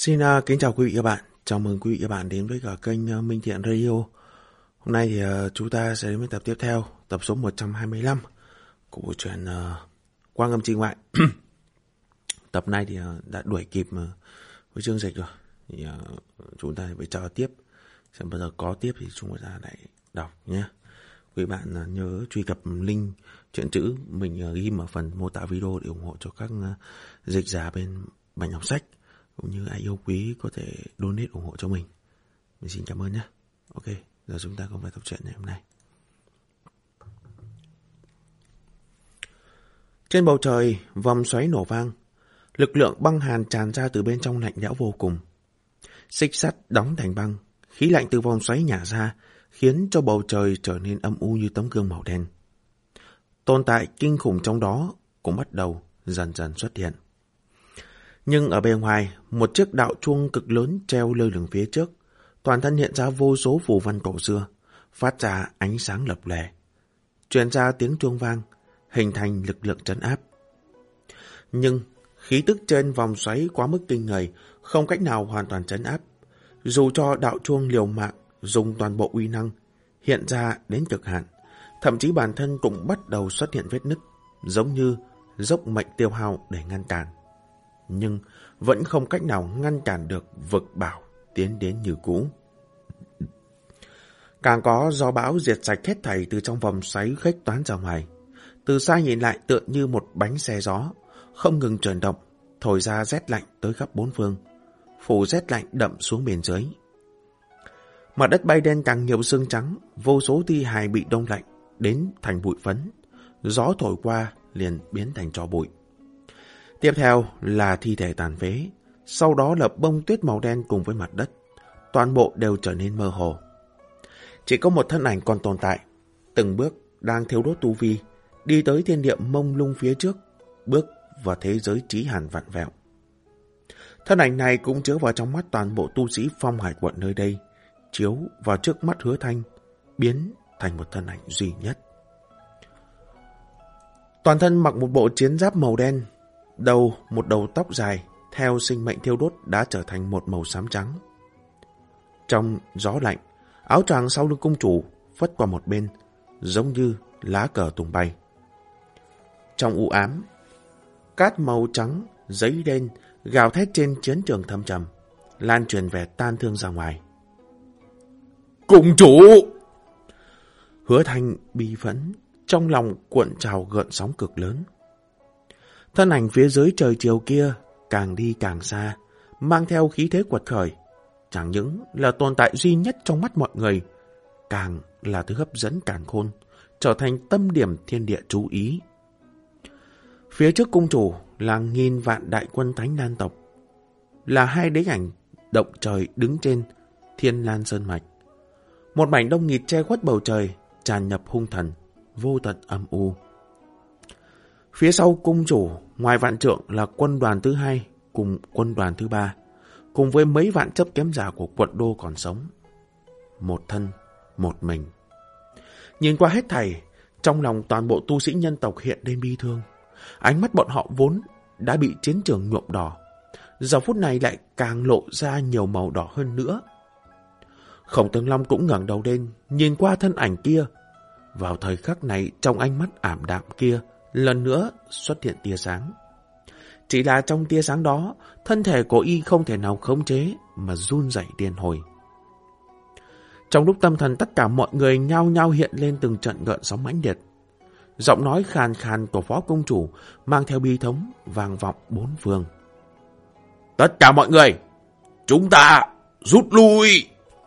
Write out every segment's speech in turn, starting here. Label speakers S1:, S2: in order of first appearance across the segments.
S1: Kính chào quý vị và bạn. Chào mừng quý vị và bạn đến với cả kênh Minh Thiện Radio. Hôm nay thì chúng ta sẽ đến với tập tiếp theo, tập số 125 của bộ truyện Quang Âm Chi Ngoại. Tập này thì đã đuổi kịp với chương dịch rồi. Thì chúng ta phải chờ tiếp. Xem bao giờ có tiếp thì chúng ta lại đọc nhé. Quý bạn nhớ truy cập link truyện chữ mình ghi ở phần mô tả video để ủng hộ cho các dịch giả bên Bành Đọc Sách. Cũng như ai yêu quý có thể donate ủng hộ cho mình. Mình xin cảm ơn nhé. Ok, giờ chúng ta cùng vào tập truyện ngày hôm nay. Trên bầu trời, vòng xoáy nổ vang. Lực lượng băng hàn tràn ra từ bên trong lạnh lẽo vô cùng. Xích sắt đóng thành băng. Khí lạnh từ vòng xoáy nhả ra, khiến cho bầu trời trở nên âm u như tấm gương màu đen. Tồn tại kinh khủng trong đó cũng bắt đầu dần dần xuất hiện. Nhưng ở bên ngoài, một chiếc đạo chuông cực lớn treo lơ lửng phía trước, toàn thân hiện ra vô số phù văn cổ xưa, phát ra ánh sáng lập lòe, truyền ra tiếng chuông vang, hình thành lực lượng trấn áp. Nhưng khí tức trên vòng xoáy quá mức kinh người, không cách nào hoàn toàn trấn áp. Dù cho đạo chuông liều mạng dùng toàn bộ uy năng hiện ra đến cực hạn, thậm chí bản thân cũng bắt đầu xuất hiện vết nứt, giống như dốc mệnh tiêu hao để ngăn cản. Nhưng vẫn không cách nào ngăn cản được vực bảo tiến đến như cũ. Càng có gió bão diệt sạch hết thảy từ trong vòng xoáy khuếch tán ra ngoài. Từ xa nhìn lại tựa như một bánh xe gió, không ngừng chuyển động, thổi ra rét lạnh tới khắp bốn phương, phủ rét lạnh đậm xuống bên dưới. Mặt đất bay đen càng nhiều sương trắng, vô số thi hài bị đông lạnh đến thành bụi phấn, gió thổi qua liền biến thành tro bụi. Tiếp theo là thi thể tàn phế, sau đó là bông tuyết màu đen cùng với mặt đất, toàn bộ đều trở nên mơ hồ. Chỉ có một thân ảnh còn tồn tại, từng bước đang thiêu đốt tu vi, đi tới thiên địa mông lung phía trước, bước vào thế giới trí hàn vặn vẹo. Thân ảnh này cũng chiếu vào trong mắt toàn bộ tu sĩ Phong Hải quận nơi đây, chiếu vào trước mắt Hứa Thanh, biến thành một thân ảnh duy nhất. Toàn thân mặc một bộ chiến giáp màu đen, một đầu tóc dài, theo sinh mệnh thiêu đốt đã trở thành một màu xám trắng. Trong gió lạnh, áo choàng sau lưng cung chủ phất qua một bên, giống như lá cờ tung bay. Trong u ám, cát màu trắng, giấy đen, gào thét trên chiến trường thâm trầm, lan truyền vẻ tan thương ra ngoài. Cung chủ! Hứa Thanh bi phẫn, trong lòng cuộn trào gợn sóng cực lớn. Thân ảnh phía dưới trời chiều kia càng đi càng xa, mang theo khí thế quật khởi. Chẳng những là tồn tại duy nhất trong mắt mọi người, càng là thứ hấp dẫn càn khôn, trở thành tâm điểm thiên địa chú ý. Phía trước cung chủ là nghìn vạn đại quân Thánh Lan tộc, là hai đế ảnh động trời đứng trên Thiên Lan Sơn Mạch. Một mảnh đông nghịt che khuất bầu trời, tràn nhập hung thần, vô tận âm u. Phía sau cung chủ, ngoài vạn trượng là quân đoàn thứ hai cùng quân đoàn thứ ba, cùng với mấy vạn chấp kiếm giả của quận đô còn sống. Một thân, một mình. Nhìn qua hết thảy, trong lòng toàn bộ tu sĩ nhân tộc hiện lên bi thương. Ánh mắt bọn họ vốn đã bị chiến trường nhuộm đỏ, giờ phút này lại càng lộ ra nhiều màu đỏ hơn nữa. Khổng Tường Long cũng ngẩng đầu lên, nhìn qua thân ảnh kia. Vào thời khắc này, trong ánh mắt ảm đạm kia, lần nữa xuất hiện tia sáng. Chỉ là trong tia sáng đó, thân thể của y không thể nào khống chế mà run rẩy điên hồi. Trong lúc tâm thần tất cả mọi người nhao nhao hiện lên từng trận gợn sóng mãnh liệt. Giọng nói khàn khàn của phó công chủ mang theo bi thống vang vọng bốn phương. Tất cả mọi người, chúng ta rút lui!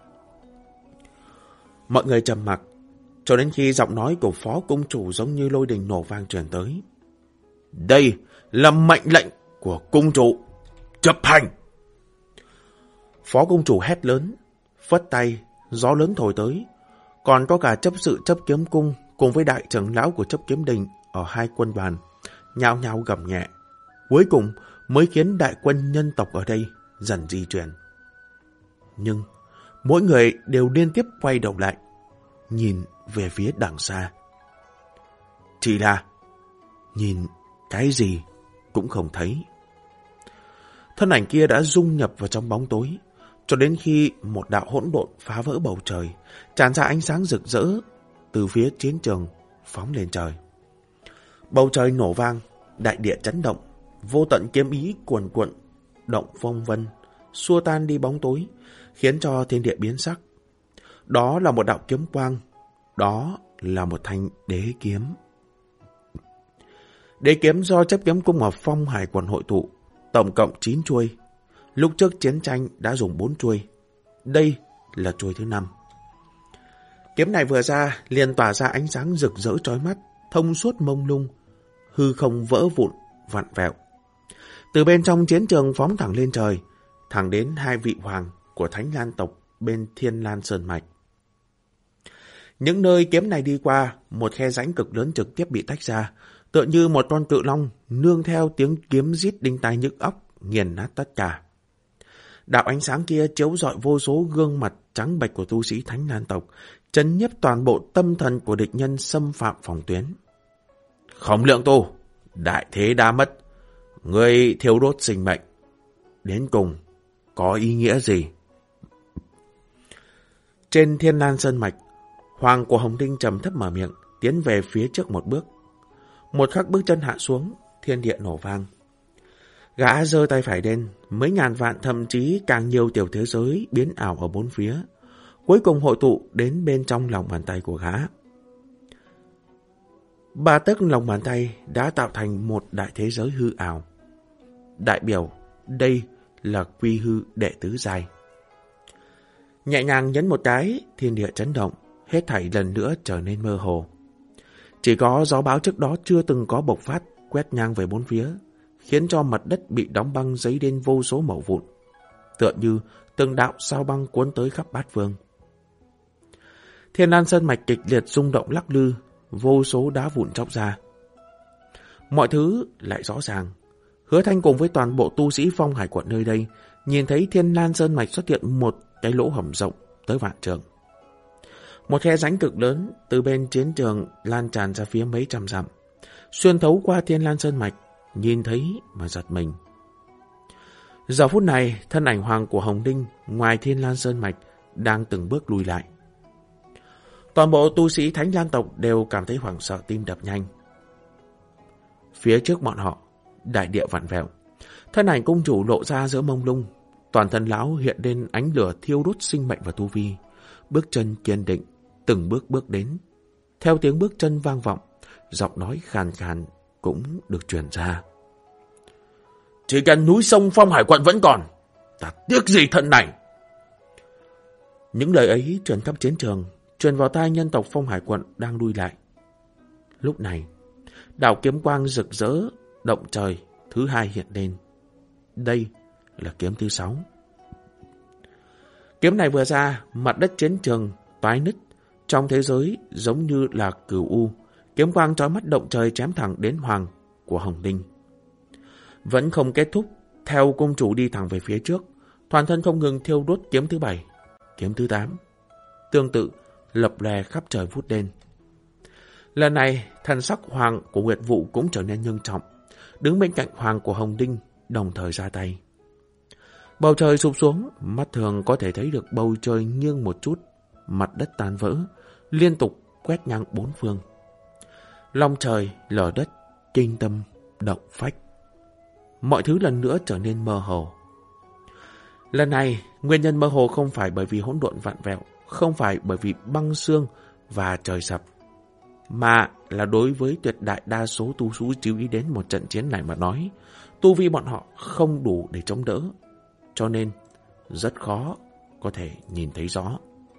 S1: Mọi người trầm mặc, cho đến khi giọng nói của phó công chủ giống như lôi đình nổ vang truyền tới. Đây là mệnh lệnh của cung chủ, chấp hành! Phó công chủ hét lớn, phất tay, gió lớn thổi tới. Còn có cả chấp sự chấp kiếm cung cùng với đại trưởng lão của chấp kiếm đình ở hai quân đoàn, nhao nhao gầm nhẹ. Cuối cùng mới khiến đại quân nhân tộc ở đây dần di chuyển. Nhưng mỗi người đều liên tiếp quay đầu lại, nhìn về phía đằng xa. Chỉ là nhìn cái gì cũng không thấy. Thân ảnh kia đã dung nhập vào trong bóng tối, cho đến khi một đạo hỗn độn phá vỡ bầu trời, tràn ra ánh sáng rực rỡ từ phía chiến trường phóng lên trời. Bầu trời nổ vang, đại địa chấn động, vô tận kiếm ý cuồn cuộn, động phong vân, xua tan đi bóng tối, khiến cho thiên địa biến sắc. Đó là một đạo kiếm quang, đó là một thanh đế kiếm. Đế kiếm do chấp kiếm cung ở Phong Hải Quận hội tụ, tổng cộng 9 chuôi. Lúc trước chiến tranh đã dùng 4 chuôi. Đây là chuôi thứ 5. Kiếm này vừa ra liền tỏa ra ánh sáng rực rỡ chói mắt, thông suốt mông lung, hư không vỡ vụn, vặn vẹo. Từ bên trong chiến trường phóng thẳng lên trời, thẳng đến 2 vị hoàng của Thánh Lan tộc bên Thiên Lan Sơn Mạch. Những nơi kiếm này đi qua, một khe rãnh cực lớn trực tiếp bị tách ra, tựa như một con cự long nương theo tiếng kiếm rít đinh tai nhức óc, nghiền nát tất cả. Đạo ánh sáng kia chiếu rọi vô số gương mặt trắng bệch của tu sĩ Thánh Lan tộc, chấn nhiếp toàn bộ tâm thần của địch nhân xâm phạm phòng tuyến. Khổng Lượng Tu, đại thế đã mất, ngươi thiêu đốt sinh mệnh, đến cùng có ý nghĩa gì? Trên Thiên Lan Sơn Mạch, Hoàng của Hồng Đinh trầm thấp mở miệng, tiến về phía trước một bước. Một khắc bước chân hạ xuống, thiên địa nổ vang. Gã giơ tay phải lên, mấy ngàn vạn thậm chí càng nhiều tiểu thế giới biến ảo ở bốn phía, cuối cùng hội tụ đến bên trong lòng bàn tay của gã. 3 tấc lòng bàn tay đã tạo thành một đại thế giới hư ảo. Đại biểu đây là quy hư đệ tứ giai. Nhẹ nhàng nhấn một cái, thiên địa chấn động, hết thảy lần nữa trở nên mơ hồ. Chỉ có gió bão trước đó chưa từng có bộc phát quét ngang về bốn phía, khiến cho mặt đất bị đóng băng giấy lên vô số mẩu vụn, tựa như từng đạo sao băng cuốn tới khắp bát phương. Thiên Lan Sơn Mạch kịch liệt rung động lắc lư, vô số đá vụn chóc ra. Mọi thứ lại rõ ràng. Hứa Thanh cùng với toàn bộ tu sĩ Phong Hải Quận nơi đây nhìn thấy Thiên Lan Sơn Mạch xuất hiện một cái lỗ hổng rộng tới vạn trượng. Một khe rãnh cực lớn từ bên chiến trường lan tràn ra phía mấy trăm dặm, xuyên thấu qua Thiên Lan Sơn Mạch, nhìn thấy mà giật mình. Giờ phút này, thân ảnh hoàng của Hồng Đinh ngoài Thiên Lan Sơn Mạch đang từng bước lùi lại. Toàn bộ tu sĩ Thánh Lan tộc đều cảm thấy hoảng sợ, tim đập nhanh. Phía trước bọn họ, đại địa vặn vẹo, thân ảnh cung chủ lộ ra giữa mông lung, toàn thân lão hiện lên ánh lửa thiêu đốt sinh mệnh và tu vi, bước chân kiên định, từng bước bước đến. Theo tiếng bước chân vang vọng, giọng nói khàn khàn cũng được truyền ra. Chỉ cần núi sông Phong Hải Quận vẫn còn, ta tiếc gì thân này. Những lời ấy truyền khắp chiến trường, truyền vào tai nhân tộc Phong Hải Quận đang lui lại. Lúc này, đạo kiếm quang rực rỡ động trời thứ 2 hiện lên. Đây là kiếm thứ 6. Kiếm này vừa ra, mặt đất chiến trường toái nứt, trong thế giới giống như là cửu u, kiếm quang chói mắt động trời chém thẳng đến hoàng của Hồng Đinh. Vẫn không kết thúc, theo cung chủ đi thẳng về phía trước, toàn thân không ngừng thiêu đốt kiếm thứ 7, kiếm thứ 8. Tương tự, lập lòe khắp trời vút lên. Lần này, thần sắc hoàng của Nguyệt Vũ cũng trở nên nghiêm trọng, đứng bên cạnh hoàng của Hồng Đinh, đồng thời ra tay. Bầu trời sụp xuống, mắt thường có thể thấy được bầu trời nghiêng một chút, mặt đất tan vỡ, liên tục quét ngang bốn phương. Long trời, lở đất, kinh tâm, động phách. Mọi thứ lần nữa trở nên mơ hồ. Lần này, nguyên nhân mơ hồ không phải bởi vì hỗn độn vặn vẹo, không phải bởi vì băng xương và trời sập, mà là đối với tuyệt đại đa số tu sĩ chú ý đến một trận chiến này mà nói, tu vi bọn họ không đủ để chống đỡ, cho nên rất khó có thể nhìn thấy rõ.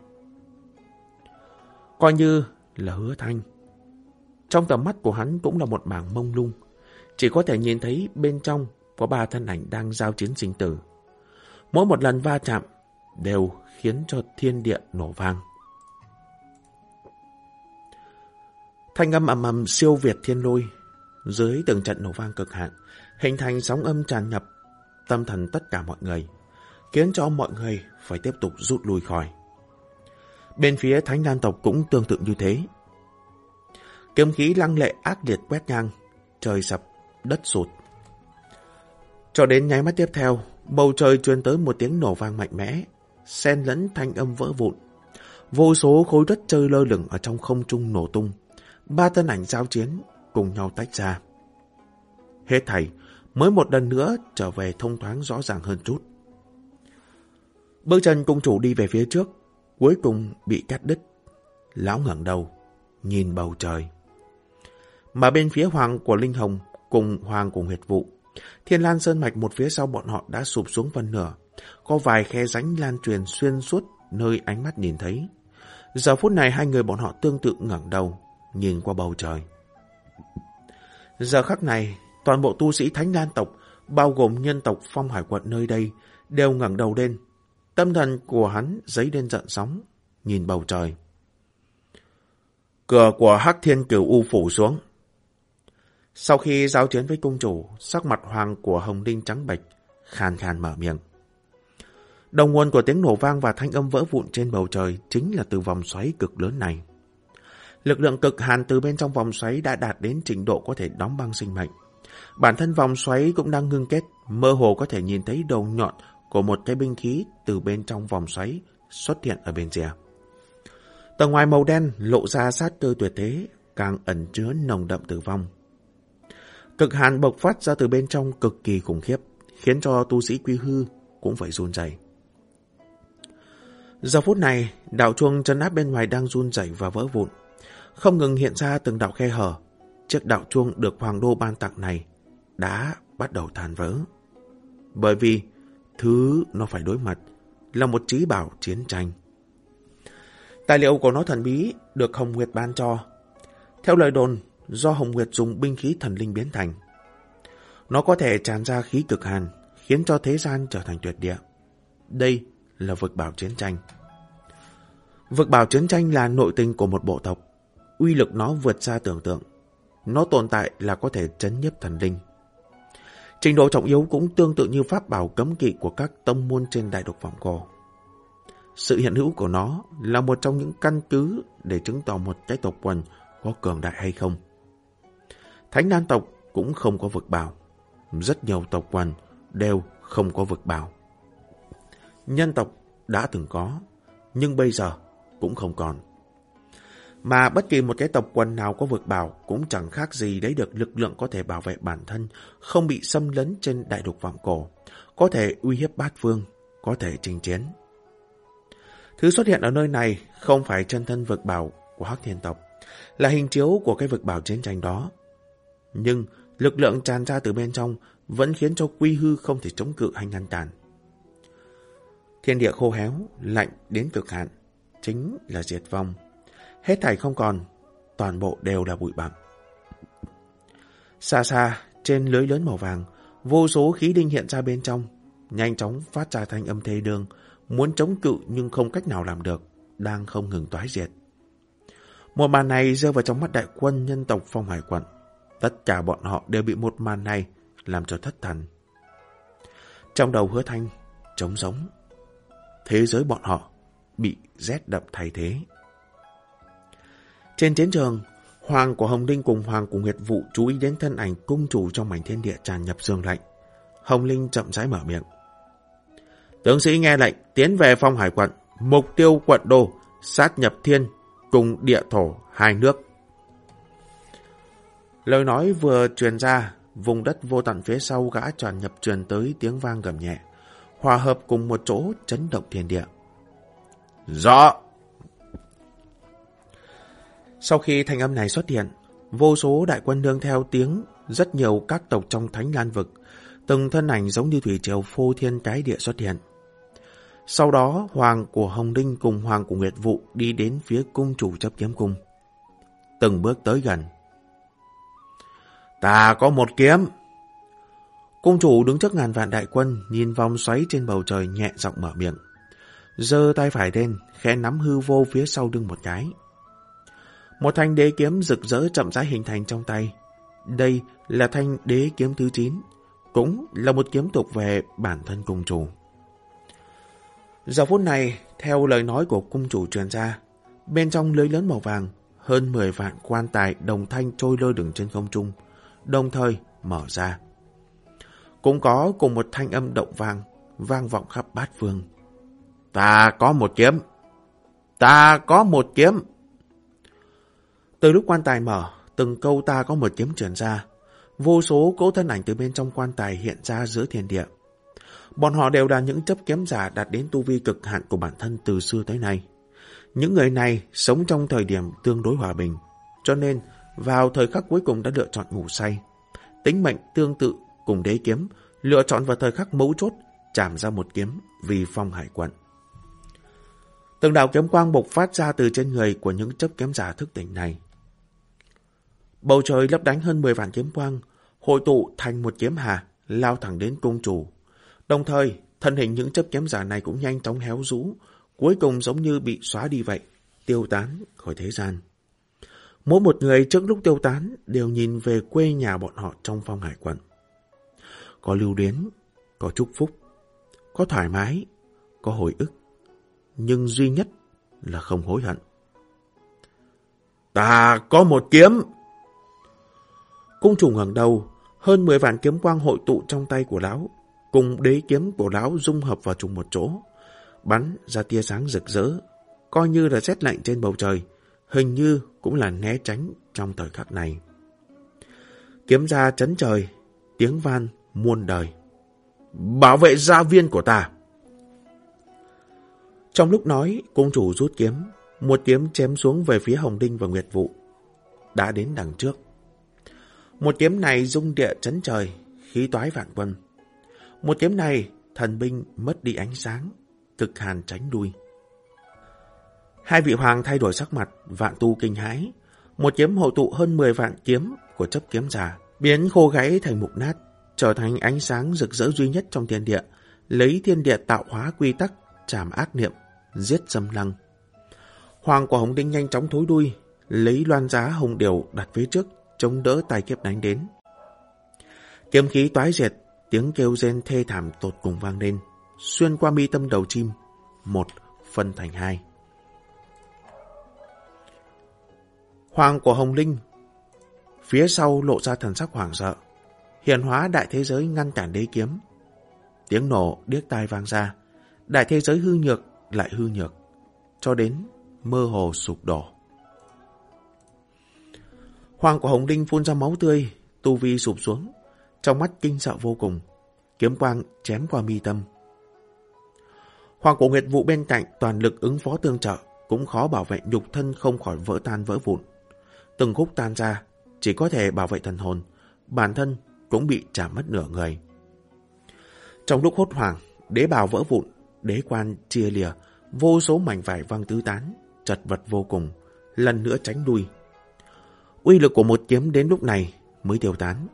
S1: Coi như là Hứa Thanh, trong tầm mắt của hắn cũng là một mảng mông lung, chỉ có thể nhìn thấy bên trong có 3 thân ảnh đang giao chiến sinh tử. Mỗi một lần va chạm đều khiến cho thiên địa nổ vang. Thanh âm ầm ầm siêu việt thiên lôi, dưới từng trận nổ vang cực hạn, hình thành sóng âm tràn ngập tâm thần tất cả mọi người, khiến cho mọi người phải tiếp tục rút lui khỏi. Bên phía Thánh Lan tộc cũng tương tự như thế. Kiếm khí lăng lệ ác liệt quét ngang, trời sập, đất sụt. Cho đến nháy mắt tiếp theo, bầu trời truyền tới một tiếng nổ vang mạnh mẽ, xen lẫn thanh âm vỡ vụn. Vô số khối đất trôi lơ lửng ở trong không trung nổ tung. 3 thân ảnh giao chiến cùng nhau tách ra. Hết thảy mới một lần nữa trở về thông thoáng rõ ràng hơn chút. Bước chân cung chủ đi về phía trước, cuối cùng bị cắt đứt. Lão ngẩng đầu, nhìn bầu trời. Mà bên phía hoàng của Linh Hồng cùng hoàng của Huyệt Vụ, Thiên Lan Sơn Mạch một phía sau bọn họ đã sụp xuống phân nửa. Có vài khe rãnh lan truyền xuyên suốt nơi ánh mắt nhìn thấy. Giờ phút này hai người bọn họ tương tự ngẩng đầu, nhìn qua bầu trời. Giờ khắc này, toàn bộ tu sĩ Thánh Lan tộc, bao gồm nhân tộc Phong Hải quận nơi đây, đều ngẩng đầu lên. Tâm thần của hắn dấy lên giận sóng, nhìn bầu trời. Cửa của Hắc Thiên Cửu U phủ xuống. Sau khi giao chiến với cung chủ, sắc mặt hoàng của Hồng Linh trắng bệch, khàn khàn mở miệng. Đầu nguồn của tiếng nổ vang và thanh âm vỡ vụn trên bầu trời chính là từ vòng xoáy cực lớn này. Lực lượng cực hàn từ bên trong vòng xoáy đã đạt đến trình độ có thể đóng băng sinh mệnh. Bản thân vòng xoáy cũng đang ngưng kết, mơ hồ có thể nhìn thấy đầu nhọn của một cái binh khí từ bên trong vòng xoáy xuất hiện ở bên rìa. Tầng ngoài màu đen lộ ra sát cơ tuyệt thế, càng ẩn chứa nồng đậm tử vong. Cực hàn bộc phát ra từ bên trong cực kỳ khủng khiếp, khiến cho tu sĩ Quy Hư cũng phải run rẩy. Giờ phút này, đạo chuông trấn áp bên ngoài đang run rẩy và vỡ vụn, không ngừng hiện ra từng đạo khe hở. Chiếc đạo chuông được Hoàng Đô ban tặng này đã bắt đầu tàn vỡ. Bởi vì thứ nó phải đối mặt là một trí bảo chiến tranh. Tài liệu của nó thần bí được Hồng Nguyệt ban cho. Theo lời đồn, do Hồng Nguyệt dùng binh khí thần linh biến thành. Nó có thể tràn ra khí cực hàn, khiến cho thế gian trở thành tuyệt địa. Đây là vực bảo chiến tranh. Vực bảo chiến tranh là nội tình của một bộ tộc. Uy lực nó vượt xa tưởng tượng. Nó tồn tại là có thể trấn nhiếp thần linh. Trình độ trọng yếu cũng tương tự như pháp bảo cấm kỵ của các tông môn trên đại lục vọng cổ. Sự hiện hữu của nó là một trong những căn cứ để chứng tỏ một cái tộc quần có cường đại hay không. Thánh Lan tộc cũng không có vực bảo. Rất nhiều tộc quần đều không có vực bảo. Nhân tộc đã từng có, nhưng bây giờ cũng không còn. Mà bất kỳ một cái tộc quần nào có vực bảo cũng chẳng khác gì lấy được lực lượng có thể bảo vệ bản thân, không bị xâm lấn trên đại lục vọng cổ, có thể uy hiếp bát phương, có thể chinh chiến. Thứ xuất hiện ở nơi này không phải chân thân vực bảo của Hắc Thiên tộc, là hình chiếu của cái vực bảo chiến tranh đó. Nhưng lực lượng tràn ra từ bên trong vẫn khiến cho Quy Hư không thể chống cự hay ngăn cản. Thiên địa khô héo, lạnh đến cực hạn, chính là diệt vong. Hết thảy không còn, toàn bộ đều là bụi bặm. Xa xa, trên lưới lớn màu vàng, vô số khí đinh hiện ra bên trong, nhanh chóng phát ra thanh âm thê đương, muốn chống cự nhưng không cách nào làm được, đang không ngừng toái diệt. Một màn này rơi vào trong mắt đại quân nhân tộc Phong Hải quận. Tất cả bọn họ đều bị một màn này làm cho thất thần. Trong đầu Hứa Thanh trống rỗng. Thế giới bọn họ bị rét đậm thay thế. Trên chiến trường, Hoàng của Hồng Linh cùng Hoàng của Nguyệt Vụ chú ý đến thân ảnh cung chủ trong mảnh thiên địa tràn nhập dương lạnh. Hồng Linh chậm rãi mở miệng. Tướng sĩ nghe lệnh, tiến về Phong Hải quận, mục tiêu quận đô, sát nhập thiên cùng địa thổ hai nước. Lời nói vừa truyền ra, vùng đất vô tận phía sau gã tràn nhập truyền tới tiếng vang gầm nhẹ, hòa hợp cùng một chỗ chấn động thiên địa. Rõ! Sau khi thanh âm này xuất hiện, vô số đại quân nương theo tiếng rất nhiều các tộc trong Thánh Lan vực, từng thân ảnh giống như thủy triều phô thiên cái địa xuất hiện. Sau đó, Hoàng của Hồng Linh cùng Hoàng của Nguyệt Vụ đi đến phía cung chủ chấp kiếm cung. Từng bước tới gần. Ta có một kiếm. Cung chủ đứng trước ngàn vạn đại quân, nhìn vòng xoáy trên bầu trời nhẹ giọng mở miệng. Giơ tay phải lên, khẽ nắm hư vô phía sau lưng một cái. Một thanh đế kiếm rực rỡ chậm rãi hình thành trong tay. Đây là thanh đế kiếm thứ 9, cũng là một kiếm thuộc về bản thân cung chủ. Giờ phút này, theo lời nói của cung chủ truyền ra, bên trong lưới lớn màu vàng, hơn 10 vạn quan tài đồng thanh trôi lơ lửng trên không trung, đồng thời mở ra. cũng có cùng một thanh âm động vang vọng khắp bát phương. Ta có một kiếm! Ta có một kiếm! Từ lúc quan tài mở, từng câu ta có một kiếm truyền ra. Vô số cỗ thân ảnh từ bên trong quan tài hiện ra giữa thiên địa. Bọn họ đều là những chấp kiếm giả đạt đến tu vi cực hạn của bản thân từ xưa tới nay. Những người này sống trong thời điểm tương đối hòa bình, cho nên vào thời khắc cuối cùng đã lựa chọn ngủ say. Tính mệnh tương tự cùng đế kiếm, lựa chọn vào thời khắc mấu chốt, chạm ra một kiếm vì Phong Hải quận. Từng đạo kiếm quang bộc phát ra từ trên người của những chấp kiếm giả thức tỉnh này. Bầu trời lấp đánh hơn 10 vạn kiếm quang, hội tụ thành một kiếm hà, lao thẳng đến cung chủ. Đồng thời, thân hình những chấp kiếm giả này cũng nhanh chóng héo rũ, cuối cùng giống như bị xóa đi vậy, tiêu tán khỏi thế gian. Mỗi một người trước lúc tiêu tán đều nhìn về quê nhà bọn họ trong Phong Hải quận. Có lưu luyến, có chúc phúc, có thoải mái, có hồi ức, nhưng duy nhất là không hối hận. Ta có một kiếm! Cung chủ ngẩng đầu, hơn 10 vạn kiếm quang hội tụ trong tay của lão, cùng đế kiếm của lão dung hợp vào chung một chỗ, bắn ra tia sáng rực rỡ, coi như là rét lạnh trên bầu trời, hình như cũng là né tránh trong thời khắc này. Kiếm ra chấn trời, tiếng van muôn đời. Bảo vệ gia viên của ta! Trong lúc nói, cung chủ rút kiếm, một kiếm chém xuống về phía Hồng Đinh và Nguyệt Vụ, đã đến đằng trước. Một kiếm này rung địa chấn trời, khí toái vạn quân. Một kiếm này, thần binh mất đi ánh sáng, cực hàn tránh đuôi. Hai vị hoàng thay đổi sắc mặt, vạn tu kinh hãi. Một kiếm hội tụ hơn 10 vạn kiếm của chấp kiếm giả, biến khô gãy thành mục nát, trở thành ánh sáng rực rỡ duy nhất trong thiên địa, lấy thiên địa tạo hóa quy tắc, trảm ác niệm, giết dâm lăng. Hoàng của Hồng Đinh nhanh chóng thối đuôi, lấy loan giá hồng điều đặt phía trước, chống đỡ tài kiếp đánh đến. Kiếm khí toái diệt, tiếng kêu rên thê thảm tột cùng vang lên, xuyên qua mi tâm đầu chim, một phân thành hai. Hoàng của Hồng Linh phía sau lộ ra thần sắc hoảng sợ, hiển hóa đại thế giới ngăn cản đế kiếm. Tiếng nổ điếc tai vang ra, đại thế giới hư nhược lại hư nhược, cho đến mơ hồ sụp đổ. Hoàng của Hồng Linh phun ra máu tươi, tu vi sụp xuống, trong mắt kinh sợ vô cùng, kiếm quang chém qua mi tâm. Hoàng của Nguyệt Vụ bên cạnh toàn lực ứng phó tương trợ, cũng khó bảo vệ nhục thân không khỏi vỡ tan vỡ vụn. Từng khúc tan ra, chỉ có thể bảo vệ thần hồn, bản thân cũng bị chạm mất nửa người. Trong lúc hốt hoảng, đế bào vỡ vụn, đế quan chia lìa, vô số mảnh vải văng tứ tán, chật vật vô cùng, lần nữa tránh đuôi. Uy lực của một kiếm đến lúc này mới tiêu tán.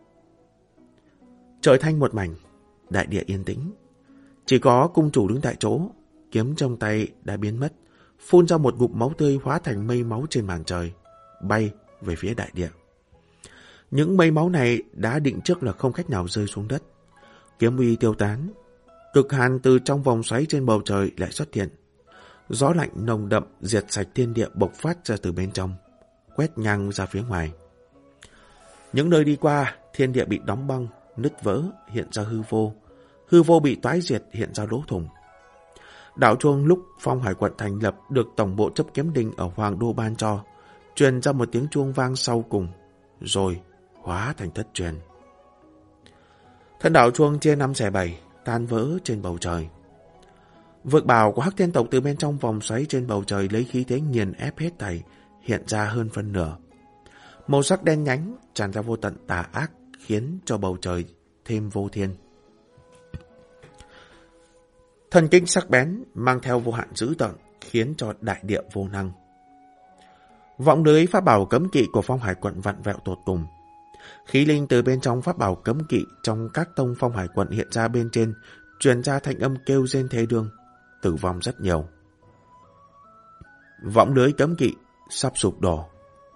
S1: Trời thanh một mảnh, đại địa yên tĩnh. Chỉ có cung chủ đứng tại chỗ, kiếm trong tay đã biến mất, phun ra một ngụm máu tươi hóa thành mây máu trên màn trời, bay về phía đại địa. Những mây máu này đã định trước là không cách nào rơi xuống đất. Kiếm uy tiêu tán, cực hàn từ trong vòng xoáy trên bầu trời lại xuất hiện. Gió lạnh nồng đậm diệt sạch thiên địa bộc phát ra từ bên trong, quét ngang ra phía ngoài. Những nơi đi qua, thiên địa bị đóng băng, nứt vỡ, hiện ra hư vô. Hư vô bị toái diệt, hiện ra lỗ thủng. Đạo chuông lúc Phong Hải quận thành lập được tổng bộ chấp kiếm đình ở Hoàng Đô ban cho, truyền ra một tiếng chuông vang sau cùng, rồi hóa thành thất truyền. Thân đạo chuông chia 5 xẻ 7, tan vỡ trên bầu trời. Vực bảo của Hắc Thiên tộc từ bên trong vòng xoáy trên bầu trời lấy khí thế nghiền ép hết thảy, hiện ra hơn phân nửa. Màu sắc đen nhánh tràn ra vô tận tà ác, khiến cho bầu trời thêm vô thiên. Thần kinh sắc bén mang theo vô hạn dữ tợn, khiến cho đại địa vô năng. Vọng lưới pháp bảo cấm kỵ của Phong Hải quận vặn vẹo tột cùng. Khí linh từ bên trong pháp bảo cấm kỵ trong các tông Phong Hải quận hiện ra bên trên, truyền ra thanh âm kêu rên thê đương, tử vong rất nhiều. Vọng lưới cấm kỵ sắp sụp đổ.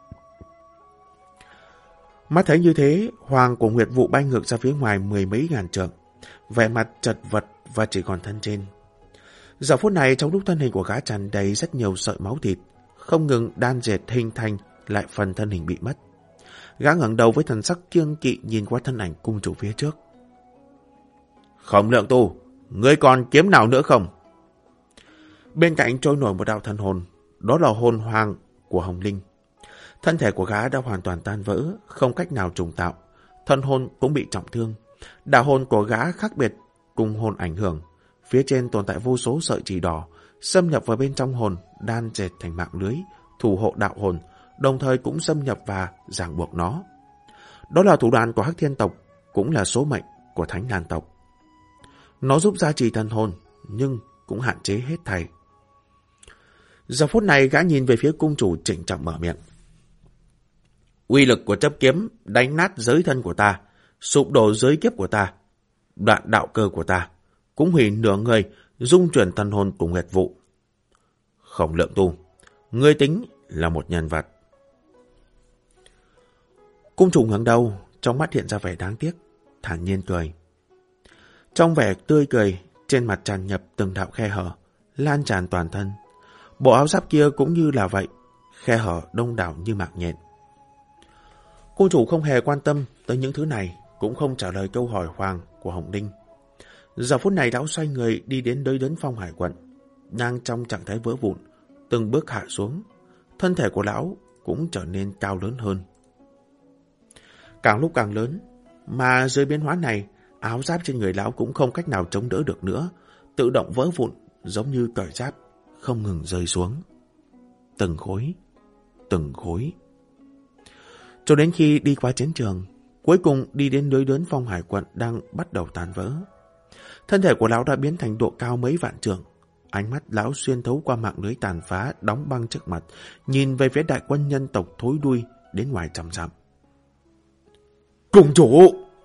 S1: Mắt thấy như thế, Hoàng của Nguyệt Vụ bay ngược ra phía ngoài 10 mấy ngàn trượng, vẻ mặt chật vật và chỉ còn thân trên. Giờ phút này trong lúc thân hình của gã tràn đầy rất nhiều sợi máu thịt, không ngừng đan dệt hình thành lại phần thân hình bị mất. Gã ngẩng đầu với thần sắc kiêng kỵ nhìn qua thân ảnh cung chủ phía trước. Khổng Lượng Tu, ngươi còn kiếm nào nữa không? Bên cạnh trôi nổi một đạo thân hồn, đó là hồn hoàng của Hồng Linh. Thân thể của gã đã hoàn toàn tan vỡ, không cách nào trùng tạo. Thân hồn cũng bị trọng thương. Đạo hồn của gã khác biệt cùng hồn ảnh hưởng. Phía trên tồn tại vô số sợi chỉ đỏ, xâm nhập vào bên trong hồn, đan dệt thành mạng lưới, thủ hộ đạo hồn, đồng thời cũng xâm nhập và ràng buộc nó. Đó là thủ đoạn của Hắc Thiên tộc, cũng là số mệnh của Thánh Lan tộc. Nó giúp gia trì thần hồn, nhưng cũng hạn chế hết thảy. Giờ phút này gã nhìn về phía cung chủ trịnh trọng mở miệng. Uy lực của chấp kiếm đánh nát giới thân của ta, sụp đổ giới kiếp của ta, đoạn đạo cơ của ta, cũng hủy nửa người, dung chuyển thần hồn của Nguyệt Vụ. Khổng Lượng Tu, ngươi tính là một nhân vật. Cung chủ ngẩng đầu, trong mắt hiện ra vẻ đáng tiếc, thản nhiên cười. Trong vẻ tươi cười, trên mặt tràn nhập từng đạo khe hở, lan tràn toàn thân. Bộ áo giáp kia cũng như là vậy, khe hở đông đảo như mạng nhện. Cung chủ không hề quan tâm tới những thứ này, cũng không trả lời câu hỏi hoàng của Hồng Linh. Giờ phút này lão xoay người đi đến nơi đến Phong Hải quận, đang trong trạng thái vỡ vụn, từng bước hạ xuống. Thân thể của lão cũng trở nên cao lớn hơn. Càng lúc càng lớn, mà dưới biến hóa này, áo giáp trên người lão cũng không cách nào chống đỡ được nữa, tự động vỡ vụn giống như cởi giáp, không ngừng rơi xuống. Từng khối, từng khối. Cho đến khi đi qua chiến trường, cuối cùng đi đến nơi đến Phong Hải quận đang bắt đầu tan vỡ. Thân thể của lão đã biến thành độ cao mấy vạn trượng. Ánh mắt lão xuyên thấu qua mạng lưới tàn phá đóng băng trước mặt, nhìn về phía đại quân nhân tộc thối đuôi đến ngoài trăm dặm. Cùng chủ!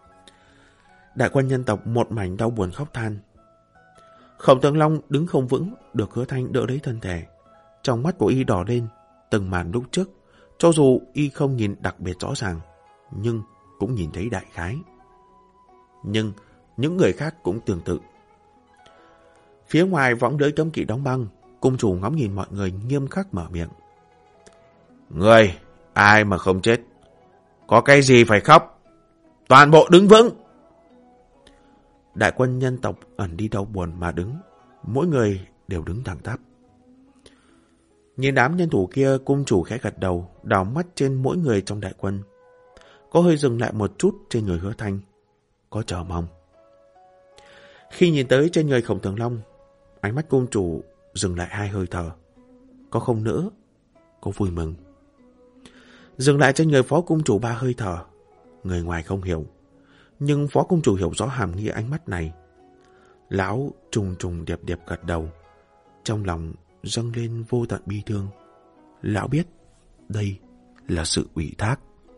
S1: Đại quân nhân tộc một mảnh đau buồn khóc than. Khổng Tường Long đứng không vững, được Hứa Thanh đỡ lấy thân thể. Trong mắt của y đỏ lên, từng màn lúc trước, cho dù y không nhìn đặc biệt rõ ràng, nhưng cũng nhìn thấy đại khái. Nhưng những người khác cũng tương tự. Phía ngoài võng lưới cấm kỵ đóng băng, cung chủ ngắm nhìn mọi người nghiêm khắc mở miệng. Người, ai mà không chết? Có cái gì phải khóc? Toàn bộ đứng vững! Đại quân nhân tộc ẩn đi đau buồn mà đứng, mỗi người đều đứng thẳng tắp. Nhìn đám nhân thủ kia, cung chủ khẽ gật đầu, đảo mắt trên mỗi người trong đại quân. Có hơi dừng lại một chút trên người Hứa Thanh, có chờ mong. Khi nhìn tới trên người Khổng Tường Long, ánh mắt cung chủ dừng lại hai hơi thở. Có không nữa, có vui mừng. Dừng lại trên người phó cung chủ ba hơi thở. Người ngoài không hiểu, nhưng phó cung chủ hiểu rõ hàm nghĩa ánh mắt này. Lão trùng trùng điệp điệp gật đầu, trong lòng dâng lên vô tận bi thương. Lão biết đây là sự ủy thác.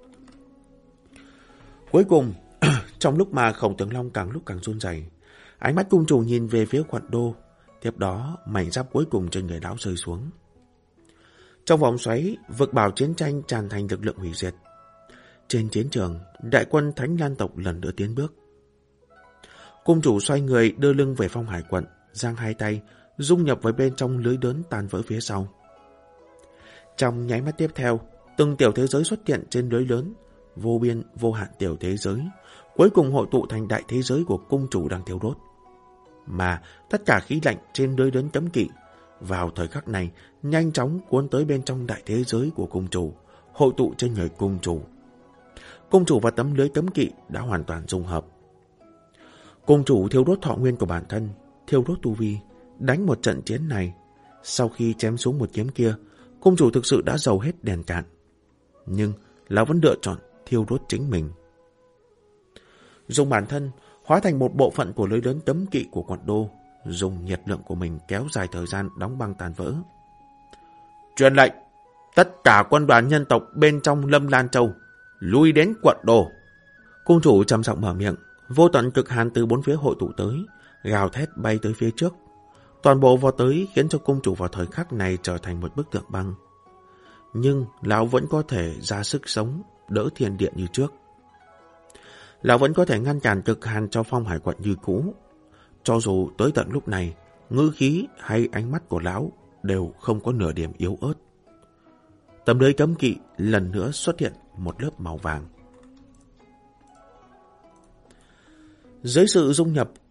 S1: Cuối cùng, trong lúc mà Khổng Tường Long càng lúc càng run rẩy, ánh mắt cung chủ nhìn về phía quận đô. Tiếp đó, mảnh giáp cuối cùng trên người lão rơi xuống. Trong vòng xoáy, vực bảo chiến tranh tràn thành lực lượng hủy diệt. Trên chiến trường, đại quân Thánh Lan tộc lần nữa tiến bước. Cung chủ xoay người đưa lưng về Phong Hải quận, giang hai tay, dung nhập với bên trong lưới lớn tan vỡ phía sau. Trong nháy mắt tiếp theo, từng tiểu thế giới xuất hiện trên lưới lớn, vô biên vô hạn tiểu thế giới, cuối cùng hội tụ thành đại thế giới của cung chủ đang thiêu đốt. Mà tất cả khí lạnh trên lưới lớn cấm kỵ vào thời khắc này nhanh chóng cuốn tới bên trong đại thế giới của cung chủ, hội tụ trên người cung chủ. Cung chủ và tấm lưới cấm kỵ đã hoàn toàn dung hợp. Cung chủ thiêu đốt thọ nguyên của bản thân, thiêu đốt tu vi, đánh một trận chiến này. Sau khi chém xuống một kiếm kia, cung chủ thực sự đã dầu hết đèn cạn. Nhưng lão vẫn lựa chọn thiêu đốt chính mình. Dùng bản thân hóa thành một bộ phận của lưới lớn cấm kỵ của quận đô, dùng nhiệt lượng của mình kéo dài thời gian đóng băng tàn vỡ. Truyền lệnh, tất cả quân đoàn nhân tộc bên trong Lâm Lan Châu lui đến quận đô. Cung chủ trầm giọng mở miệng, vô tận cực hàn từ bốn phía hội tụ tới, gào thét bay tới phía trước. Toàn bộ vọt tới khiến cho cung chủ vào thời khắc này trở thành một bức tượng băng. Nhưng lão vẫn có thể ra sức sống, đỡ thiên địa như trước. Lão vẫn có thể ngăn cản cực hàn cho Phong Hải quận như cũ. Cho dù tới tận lúc này, ngữ khí hay ánh mắt của lão đều không có nửa điểm yếu ớt. Tấm lưới cấm kỵ lần nữa xuất hiện một lớp màu vàng. Dưới sự dung nhập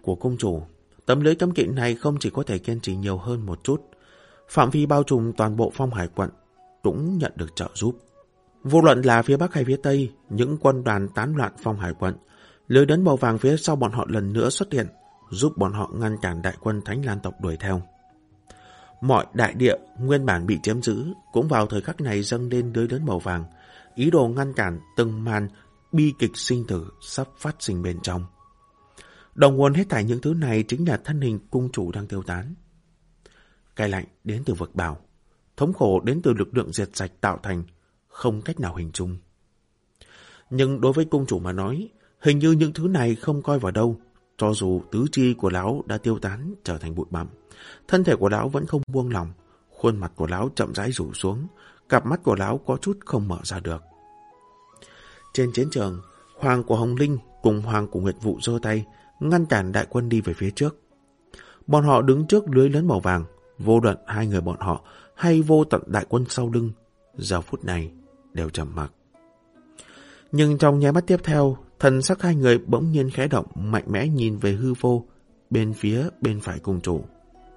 S1: của cung chủ, tấm lưới cấm kỵ này không chỉ có thể kiên trì nhiều hơn một chút, phạm vi bao trùm toàn bộ Phong Hải quận cũng nhận được trợ giúp. Vô luận là phía Bắc hay phía Tây, những quân đoàn tán loạn Phong Hải quận, lưới đến màu vàng phía sau bọn họ lần nữa xuất hiện, giúp bọn họ ngăn cản đại quân Thánh Lan tộc đuổi theo. Mọi đại địa nguyên bản bị chiếm giữ cũng vào thời khắc này dâng lên lưới lớn màu vàng, ý đồ ngăn cản từng màn bi kịch sinh tử sắp phát sinh bên trong. Đầu nguồn hết thảy những thứ này chính là thân hình cung chủ đang tiêu tán. Cay lạnh đến từ vực bảo, thống khổ đến từ lực lượng diệt sạch tạo thành, không cách nào hình dung. Nhưng đối với cung chủ mà nói, hình như những thứ này không coi vào đâu. Cho dù tứ chi của lão đã tiêu tán trở thành bụi bặm, thân thể của lão vẫn không buông lỏng, khuôn mặt của lão chậm rãi rủ xuống, cặp mắt của lão có chút không mở ra được. Trên chiến trường, Hoàng của Hồng Linh cùng Hoàng của Nguyệt Vụ giơ tay, ngăn cản đại quân đi về phía trước. Bọn họ đứng trước lưới lớn màu vàng, vô luận hai người bọn họ hay vô tận đại quân sau lưng, giờ phút này đều trầm mặc. Nhưng trong nháy mắt tiếp theo, thần sắc hai người bỗng nhiên khẽ động, mạnh mẽ nhìn về hư vô bên phải cung chủ.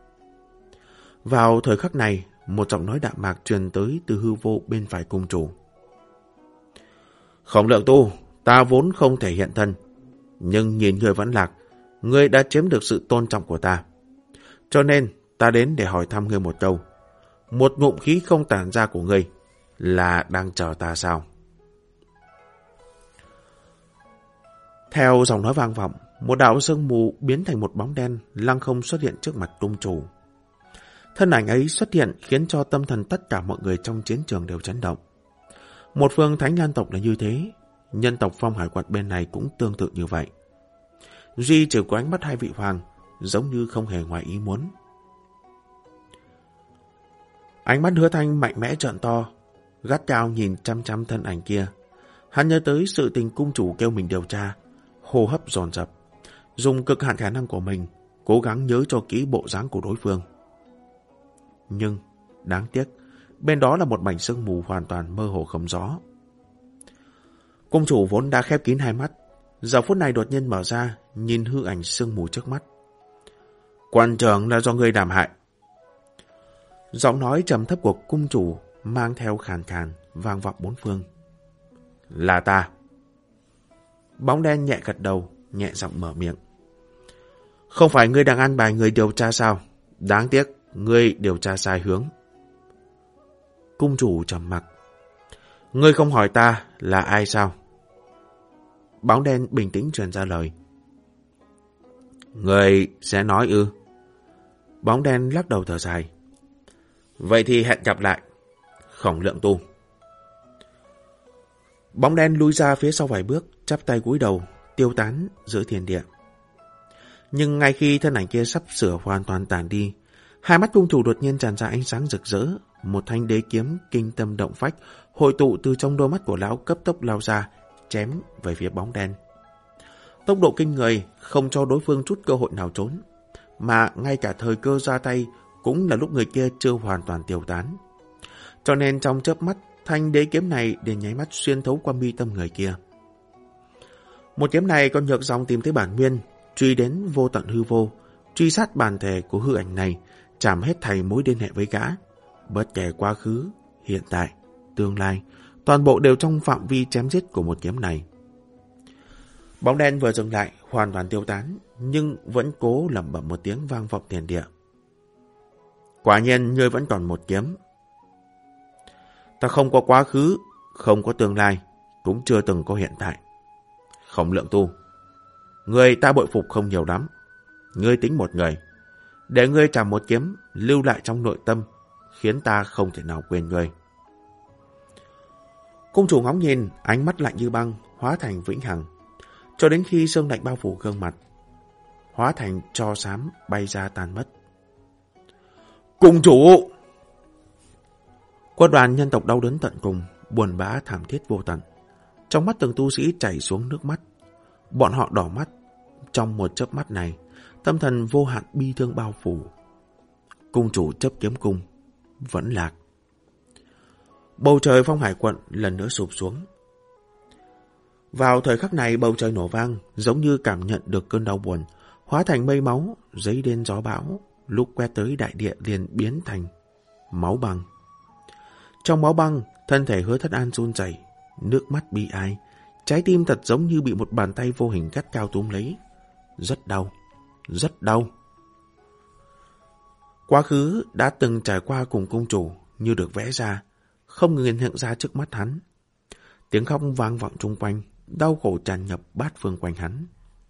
S1: Vào thời khắc này, một giọng nói đạm mạc truyền tới từ hư vô bên phải cung chủ. Khổng Lượng Tu, ta vốn không thể hiện thân, nhưng nhìn ngươi vẫn lạc, ngươi đã chiếm được sự tôn trọng của ta. Cho nên, ta đến để hỏi thăm ngươi một câu. Một ngụm khí không tản ra của ngươi là đang chờ ta sao? Theo giọng nói vang vọng, một đạo sương mù biến thành một bóng đen lăng không xuất hiện trước mặt cung chủ. Thân ảnh ấy xuất hiện khiến cho tâm thần tất cả mọi người trong chiến trường đều chấn động. Một phương Thánh Lan tộc là như thế, nhân tộc Phong Hải quận bên này cũng tương tự như vậy. Duy trừ có ánh mắt hai vị hoàng, giống như không hề ngoài ý muốn. Ánh mắt Hứa Thanh mạnh mẽ trợn to, gắt gao nhìn chăm chăm thân ảnh kia. Hắn nhớ tới sự tình cung chủ kêu mình điều tra, hô hấp dồn dập, dùng cực hạn khả năng của mình, cố gắng nhớ cho kỹ bộ dáng của đối phương. Nhưng, đáng tiếc, bên đó là một mảnh sương mù hoàn toàn mơ hồ không rõ. Cung chủ vốn đã khép kín hai mắt, giờ phút này đột nhiên mở ra, nhìn hư ảnh sương mù trước mắt. Quan trưởng là do ngươi đảm hại. Giọng nói trầm thấp của cung chủ mang theo khàn khàn, vang vọng bốn phương. Là ta. Bóng đen nhẹ gật đầu, nhẹ giọng mở miệng. Không phải ngươi đang an bài người điều tra sao? Đáng tiếc, ngươi điều tra sai hướng. Cung chủ trầm mặc. Ngươi không hỏi ta là ai sao? Bóng đen bình tĩnh truyền ra lời. Ngươi sẽ nói ư? Bóng đen lắc đầu thở dài. Vậy thì hẹn gặp lại. Khổng Lượng Tu. Bóng đen lui ra phía sau vài bước, chắp tay cúi đầu, tiêu tán giữa thiên địa. Nhưng ngay khi thân ảnh kia sắp sửa hoàn toàn tàn đi, hai mắt cung chủ đột nhiên tràn ra ánh sáng rực rỡ, một thanh đế kiếm kinh tâm động phách hội tụ từ trong đôi mắt của lão cấp tốc lao ra, chém về phía bóng đen. Tốc độ kinh người không cho đối phương chút cơ hội nào trốn, mà ngay cả thời cơ ra tay cũng là lúc người kia chưa hoàn toàn tiêu tán. Cho nên trong chớp mắt, thanh đế kiếm này để nháy mắt xuyên thấu qua mi tâm người kia. Một kiếm này còn ngược dòng tìm tới bản nguyên, truy đến vô tận hư vô, truy sát bản thể của hư ảnh này, chạm hết thảy mối liên hệ với gã. Bất kể quá khứ, hiện tại, tương lai, toàn bộ đều trong phạm vi chém giết của một kiếm này. Bóng đen vừa dừng lại, hoàn toàn tiêu tán, nhưng vẫn cố lẩm bẩm một tiếng vang vọng thiên địa. Quả nhiên ngươi vẫn còn một kiếm. Ta không có quá khứ, không có tương lai, cũng chưa từng có hiện tại. Khổng Lượng Tu, người ta bội phục không nhiều lắm. Ngươi tính một người, để ngươi chạm một kiếm lưu lại trong nội tâm, khiến ta không thể nào quên ngươi. Cung chủ ngóng nhìn, ánh mắt lạnh như băng, hóa thành vĩnh hằng, cho đến khi sương lạnh bao phủ gương mặt, hóa thành tro xám bay ra tan mất. Cung chủ! Quân đoàn nhân tộc đau đớn tận cùng, buồn bã thảm thiết vô tận. Trong mắt từng tu sĩ chảy xuống nước mắt. Bọn họ đỏ mắt. Trong một chớp mắt này, tâm thần vô hạn bi thương bao phủ. Cung chủ chấp kiếm cung vẫn lạc. Bầu trời Phong Hải quận lần nữa sụp xuống. Vào thời khắc này, bầu trời nổ vang, giống như cảm nhận được cơn đau buồn. hóa thành mây máu, giấy đen gió bão, lúc quét tới đại địa liền biến thành máu băng. Trong máu băng, thân thể Hứa Thất An run rẩy, nước mắt bi ai, trái tim thật giống như bị một bàn tay vô hình gắt cao túm lấy. Rất đau, rất đau. Quá khứ đã từng trải qua cùng cung chủ như được vẽ ra, không ngừng hiện ra trước mắt hắn. Tiếng khóc vang vọng chung quanh, đau khổ tràn ngập bát phương quanh hắn.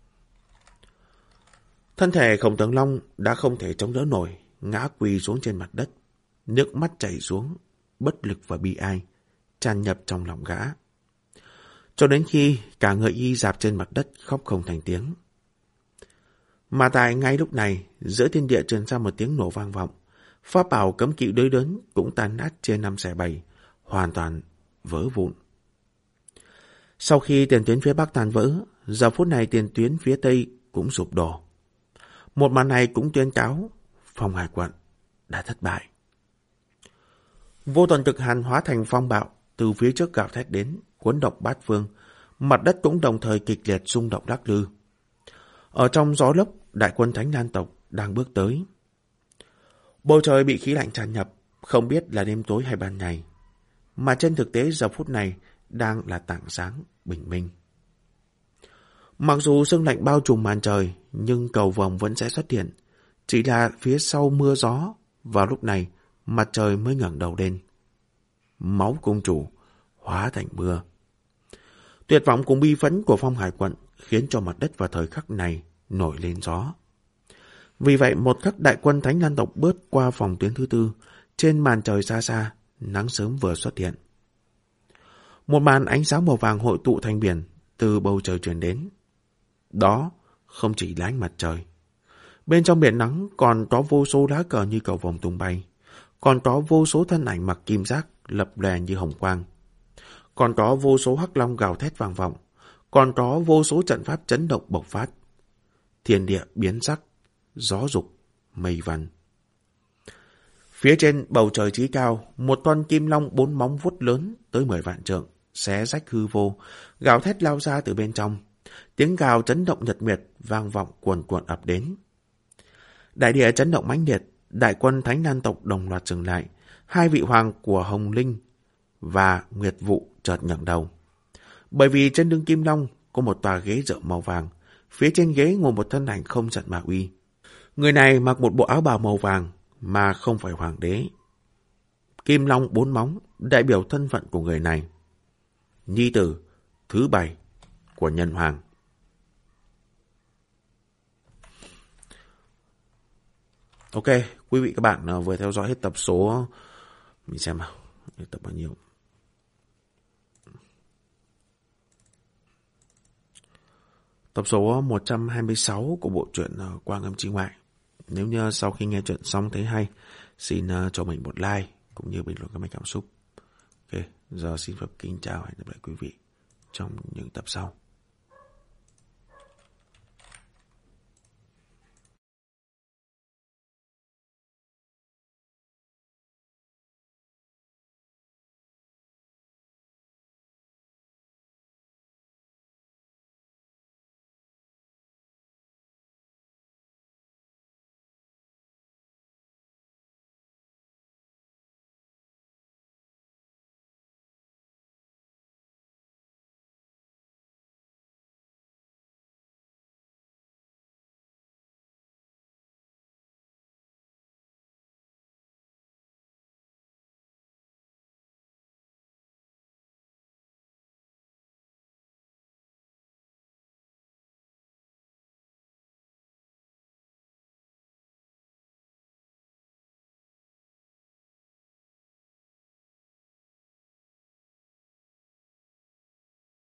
S1: Thân thể Khổng Tường Long đã không thể chống đỡ nổi, ngã quỳ xuống trên mặt đất. Nước mắt chảy xuống, bất lực và bi ai, tràn nhập trong lòng gã. Cho đến khi cả người y dạp trên mặt đất khóc không thành tiếng. Mà tại ngay lúc này, giữa thiên địa truyền ra một tiếng nổ vang vọng. Pháp bảo cấm kỵ đối đớn cũng tan nát trên 5 xẻ 7, hoàn toàn vỡ vụn. Sau khi tiền tuyến phía Bắc tan vỡ, giờ phút này tiền tuyến phía Tây cũng sụp đổ. Một màn này cũng tuyên cáo Phong Hải quận đã thất bại. Vô Tuần Cực Hàn hóa thành phong bạo từ phía trước gào thét đến, cuốn động bát phương. Mặt đất cũng đồng thời kịch liệt rung động lắc lư. Ở trong gió lốc, đại quân Thánh Lan tộc đang bước tới. Bầu trời bị khí lạnh tràn nhập, không biết là đêm tối hay ban ngày. Mà trên thực tế giờ phút này đang là tảng sáng bình minh. Mặc dù sương lạnh bao trùm màn trời, nhưng cầu vồng vẫn sẽ xuất hiện. Chỉ là phía sau mưa gió, vào lúc này mặt trời mới ngẩng đầu lên. Máu cung chủ hóa thành mưa. Tuyệt vọng cùng bi phẫn của Phong Hải quận khiến cho mặt đất vào thời khắc này nổi lên gió. Vì vậy một khắc đại quân Thánh Lan tộc bớt qua phòng tuyến thứ tư, trên màn trời xa xa, nắng sớm vừa xuất hiện. Một màn ánh sáng màu vàng hội tụ thành biển từ bầu trời truyền đến. Đó không chỉ là ánh mặt trời. Bên trong biển nắng còn có vô số lá cờ như cầu vồng tung bay, còn có vô số thân ảnh mặc kim giáp lập lòe như hồng quang, còn có vô số hắc long gào thét vang vọng, còn có vô số trận pháp chấn động bộc phát. Thiên địa biến sắc, gió dục, mây vần. Phía trên bầu trời chí cao, một con kim long 4 móng vuốt lớn tới 10 vạn trượng, xé rách hư vô, gào thét lao ra từ bên trong. Tiếng gào chấn động nhật nguyệt vang vọng cuồn cuộn ập đến. Đại địa chấn động mãnh liệt, đại quân Thánh Lan tộc đồng loạt dừng lại. 2 vị hoàng của Hồng Linh và Nguyệt Vụ chợt ngẩng đầu. Bởi vì trên lưng kim long có một tòa ghế rộng màu vàng, phía trên ghế ngồi một thân ảnh không giận mà uy. Người này mặc một bộ áo bào màu vàng mà không phải hoàng đế. Kim long 4 móng đại biểu thân phận của người này. Nhi tử thứ 7 của nhân hoàng. Ok, quý vị các bạn vừa theo dõi hết tập số, mình xem nào, tập bao nhiêu. Tập số 126 của bộ truyện Quang Âm Chi Ngoại. Nếu như sau khi nghe chuyện xong thấy hay, xin cho mình một like cũng như bình luận comment cảm xúc. Ok, giờ xin phép kính chào và hẹn gặp lại quý vị trong những tập sau.